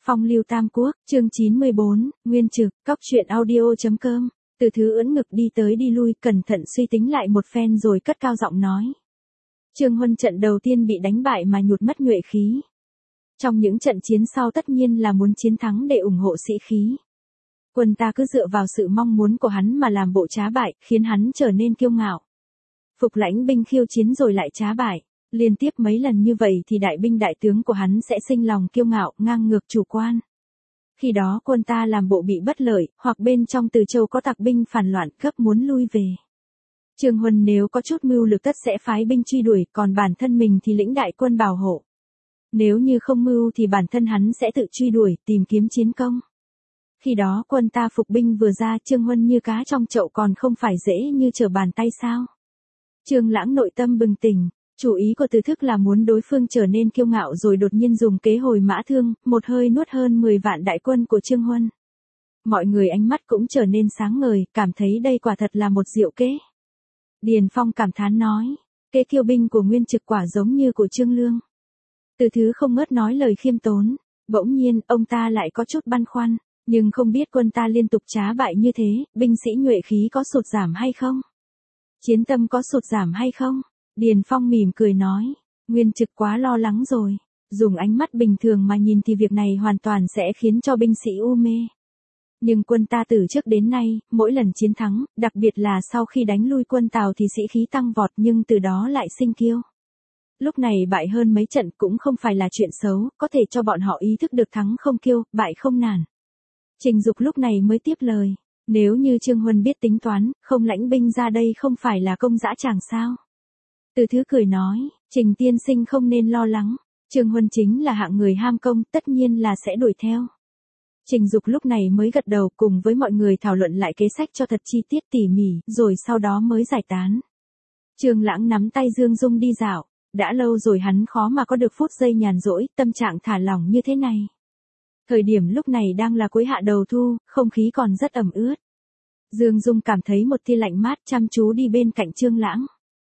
Phong lưu Tam Quốc, chương 94, Nguyên Trực, Cóc truyện audio.com, Từ Thứ ưỡn ngực đi tới đi lui, cẩn thận suy tính lại một phen rồi cất cao giọng nói. Trương Huân trận đầu tiên bị đánh bại mà nhụt mất nhuệ khí. Trong những trận chiến sau tất nhiên là muốn chiến thắng để ủng hộ sĩ khí. Quân ta cứ dựa vào sự mong muốn của hắn mà làm bộ trá bại, khiến hắn trở nên kiêu ngạo. Phục lãnh binh khiêu chiến rồi lại trá bại. Liên tiếp mấy lần như vậy thì đại binh đại tướng của hắn sẽ sinh lòng kiêu ngạo, ngang ngược chủ quan. Khi đó quân ta làm bộ bị bất lợi, hoặc bên trong Từ Châu có tặc binh phản loạn gấp muốn lui về. Trương Huân nếu có chút mưu lược tất sẽ phái binh truy đuổi, còn bản thân mình thì lĩnh đại quân bảo hộ. Nếu như không mưu thì bản thân hắn sẽ tự truy đuổi, tìm kiếm chiến công. Khi đó quân ta phục binh vừa ra, Trương Huân như cá trong chậu, còn không phải dễ như trở bàn tay sao. Trương Lãng nội tâm bừng tỉnh. Chủ ý của Từ Thức là muốn đối phương trở nên kiêu ngạo rồi đột nhiên dùng kế hồi mã thương, một hơi nuốt hơn 10 vạn đại quân của Trương Huân. Mọi người ánh mắt cũng trở nên sáng ngời, cảm thấy đây quả thật là một diệu kế. Điền Phong cảm thán nói, kế kiêu binh của Nguyên Trực quả giống như của Trương Lương. Từ Thứ không ngớt nói lời khiêm tốn, bỗng nhiên ông ta lại có chút băn khoăn, nhưng không biết quân ta liên tục trá bại như thế, binh sĩ nhuệ khí có sụt giảm hay không? Chiến tâm có sụt giảm hay không? Điền Phong mỉm cười nói, Nguyên Trực quá lo lắng rồi, dùng ánh mắt bình thường mà nhìn thì việc này hoàn toàn sẽ khiến cho binh sĩ u mê. Nhưng quân ta từ trước đến nay, mỗi lần chiến thắng, đặc biệt là sau khi đánh lui quân Tào thì sĩ khí tăng vọt, nhưng từ đó lại sinh kiêu. Lúc này bại hơn mấy trận cũng không phải là chuyện xấu, có thể cho bọn họ ý thức được thắng không kiêu, bại không nản. Trình Dục lúc này mới tiếp lời, nếu như Trương Huân biết tính toán, không lãnh binh ra đây không phải là công dã tràng sao? Từ Thứ cười nói, Trình tiên sinh không nên lo lắng, Trương Huân chính là hạng người ham công, tất nhiên là sẽ đuổi theo. Trình Dục lúc này mới gật đầu, cùng với mọi người thảo luận lại kế sách cho thật chi tiết tỉ mỉ, rồi sau đó mới giải tán. Trương Lãng nắm tay Dương Dung đi dạo, đã lâu rồi hắn khó mà có được phút giây nhàn rỗi, tâm trạng thả lỏng như thế này. Thời điểm lúc này đang là cuối hạ đầu thu, không khí còn rất ẩm ướt. Dương Dung cảm thấy một tia lạnh mát, chăm chú đi bên cạnh Trương Lãng.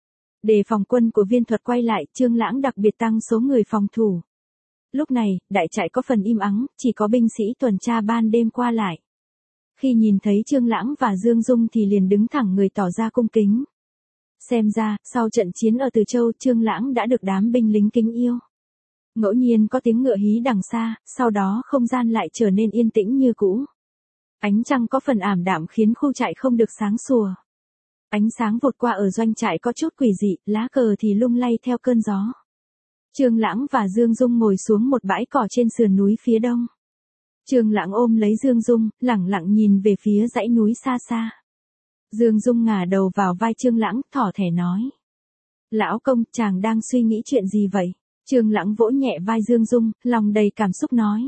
Để phòng quân của Viên Thuật quay lại, Trương Lãng đặc biệt tăng số người phòng thủ. Lúc này, đại trại có phần im ắng, chỉ có binh sĩ tuần tra ban đêm qua lại. Khi nhìn thấy Trương Lãng và Dương Dung thì liền đứng thẳng người tỏ ra cung kính. Xem ra, sau trận chiến ở Từ Châu, Trương Lãng đã được đám binh lính kính yêu. Ngẫu nhiên có tiếng ngựa hí đằng xa, sau đó không gian lại trở nên yên tĩnh như cũ. Ánh trăng có phần ảm đạm khiến khu trại không được sáng sủa. Ánh sáng vụt qua ở doanh trại có chút quỷ dị, lá cờ thì lung lay theo cơn gió. Trương Lãng và Dương Dung ngồi xuống một bãi cỏ trên sườn núi phía đông. Trương Lãng ôm lấy Dương Dung, lẳng lặng nhìn về phía dãy núi xa xa. Dương Dung ngả đầu vào vai Trương Lãng, thỏ thẻ nói. Lão công, chàng đang suy nghĩ chuyện gì vậy? Trương Lãng vỗ nhẹ vai Dương Dung, lòng đầy cảm xúc nói.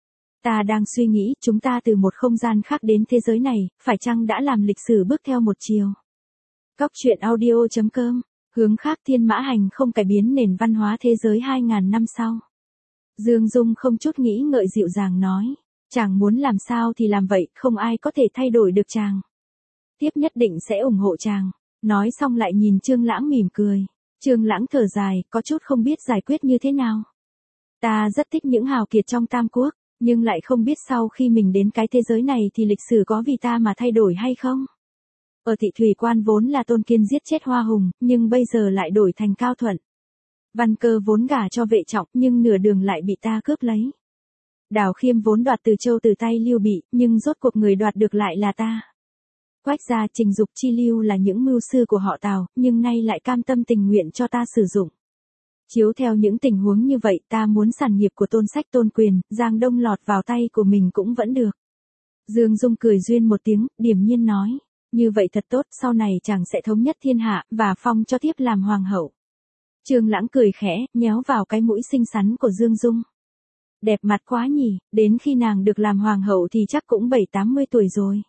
Ta đang suy nghĩ, chúng ta từ một không gian khác đến thế giới này, phải chăng đã làm lịch sử bước theo một chiều? Cóc truyện audio.com, hướng khác thiên mã hành không cải biến nền văn hóa thế giới 2.000 năm sau. Dương Dung không chút nghĩ ngợi dịu dàng nói, chàng muốn làm sao thì làm vậy, không ai có thể thay đổi được chàng. Tiếp nhất định sẽ ủng hộ chàng. Nói xong lại nhìn Trương Lãng mỉm cười. Trương Lãng thở dài, có chút không biết giải quyết như thế nào. Ta rất thích những hào kiệt trong Tam Quốc, nhưng lại không biết sau khi mình đến cái thế giới này thì lịch sử có vì ta mà thay đổi hay không. Ở Thị Thủy Quan vốn là Tôn Kiên giết chết Hoa Hùng, nhưng bây giờ lại đổi thành Cao Thuận. Văn Cơ vốn gả cho Vệ Trọng, nhưng nửa đường lại bị ta cướp lấy. Đào Khiêm vốn đoạt Từ Châu từ tay Lưu Bị, nhưng rốt cuộc người đoạt được lại là ta. Quách gia, Trình Dục, Chi Lưu là những mưu sư của họ Tào, nhưng nay lại cam tâm tình nguyện cho ta sử dụng. Chiếu theo những tình huống như vậy, ta muốn sản nghiệp của Tôn Sách Tôn Quyền, Giang Đông lọt vào tay của mình cũng vẫn được. Dương Dung cười duyên một tiếng, điềm nhiên nói, như vậy thật tốt, sau này chàng sẽ thống nhất thiên hạ, và phong cho thiếp làm hoàng hậu. Trương Lãng cười khẽ, nhéo vào cái mũi xinh xắn của Dương Dung. Đẹp mặt quá nhỉ, đến khi nàng được làm hoàng hậu thì chắc cũng 70-80 tuổi rồi.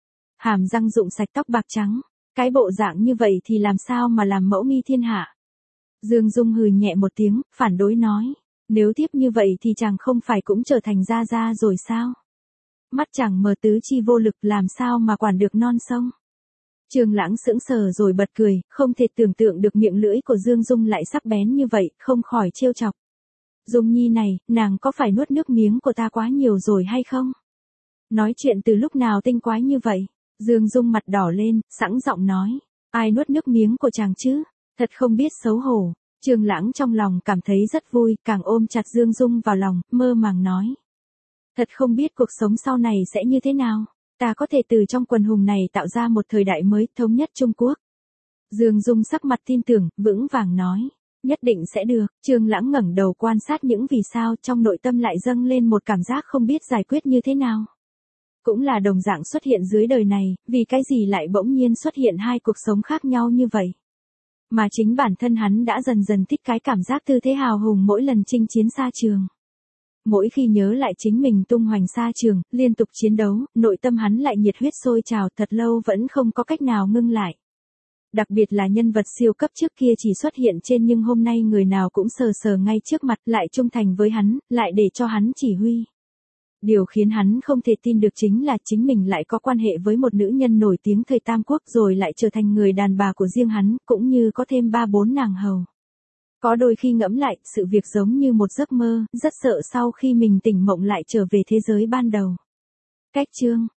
Hàm răng rụng sạch, tóc bạc trắng, cái bộ dạng như vậy thì làm sao mà làm mẫu nghi thiên hạ. Dương Dung hừ nhẹ một tiếng, phản đối nói, nếu tiếp như vậy thì chàng không phải cũng trở thành gia gia rồi sao? Mắt chàng mờ tứ chi vô lực, làm sao mà quản được non sông. Trương Lãng sững sờ rồi bật cười, không thể tưởng tượng được miệng lưỡi của Dương Dung lại sắc bén như vậy, không khỏi trêu chọc. Dung Nhi này, nàng có phải nuốt nước miếng của ta quá nhiều rồi hay không? Nói chuyện từ lúc nào tinh quái như vậy? Dương Dung mặt đỏ lên, sẵn giọng nói. Ai nuốt nước miếng của chàng chứ? Thật không biết xấu hổ. Trương Lãng trong lòng cảm thấy rất vui, càng ôm chặt Dương Dung vào lòng, mơ màng nói. Thật không biết cuộc sống sau này sẽ như thế nào. Ta có thể từ trong quần hùng này tạo ra một thời đại mới, thống nhất Trung Quốc. Dương Dung sắc mặt tin tưởng, vững vàng nói. Nhất định sẽ được. Trương Lãng ngẩng đầu quan sát những vì sao, trong nội tâm lại dâng lên một cảm giác không biết giải quyết như thế nào. Cũng là đồng dạng xuất hiện dưới đời này, vì cái gì lại bỗng nhiên xuất hiện hai cuộc sống khác nhau như vậy. Mà chính bản thân hắn đã dần dần thích cái cảm giác tư thế hào hùng mỗi lần chinh chiến xa trường. Mỗi khi nhớ lại chính mình tung hoành xa trường, liên tục chiến đấu, nội tâm hắn lại nhiệt huyết sôi trào, thật lâu vẫn không có cách nào ngưng lại. Đặc biệt là nhân vật siêu cấp trước kia chỉ xuất hiện trên nhưng hôm nay người nào cũng sờ sờ ngay trước mặt, lại trung thành với hắn, lại để cho hắn chỉ huy. Điều khiến hắn không thể tin được chính là chính mình lại có quan hệ với một nữ nhân nổi tiếng thời Tam Quốc rồi lại trở thành người đàn bà của riêng hắn, cũng như có thêm 3-4 nàng hầu. Có đôi khi ngẫm lại, sự việc giống như một giấc mơ, rất sợ sau khi mình tỉnh mộng lại trở về thế giới ban đầu. Cách chương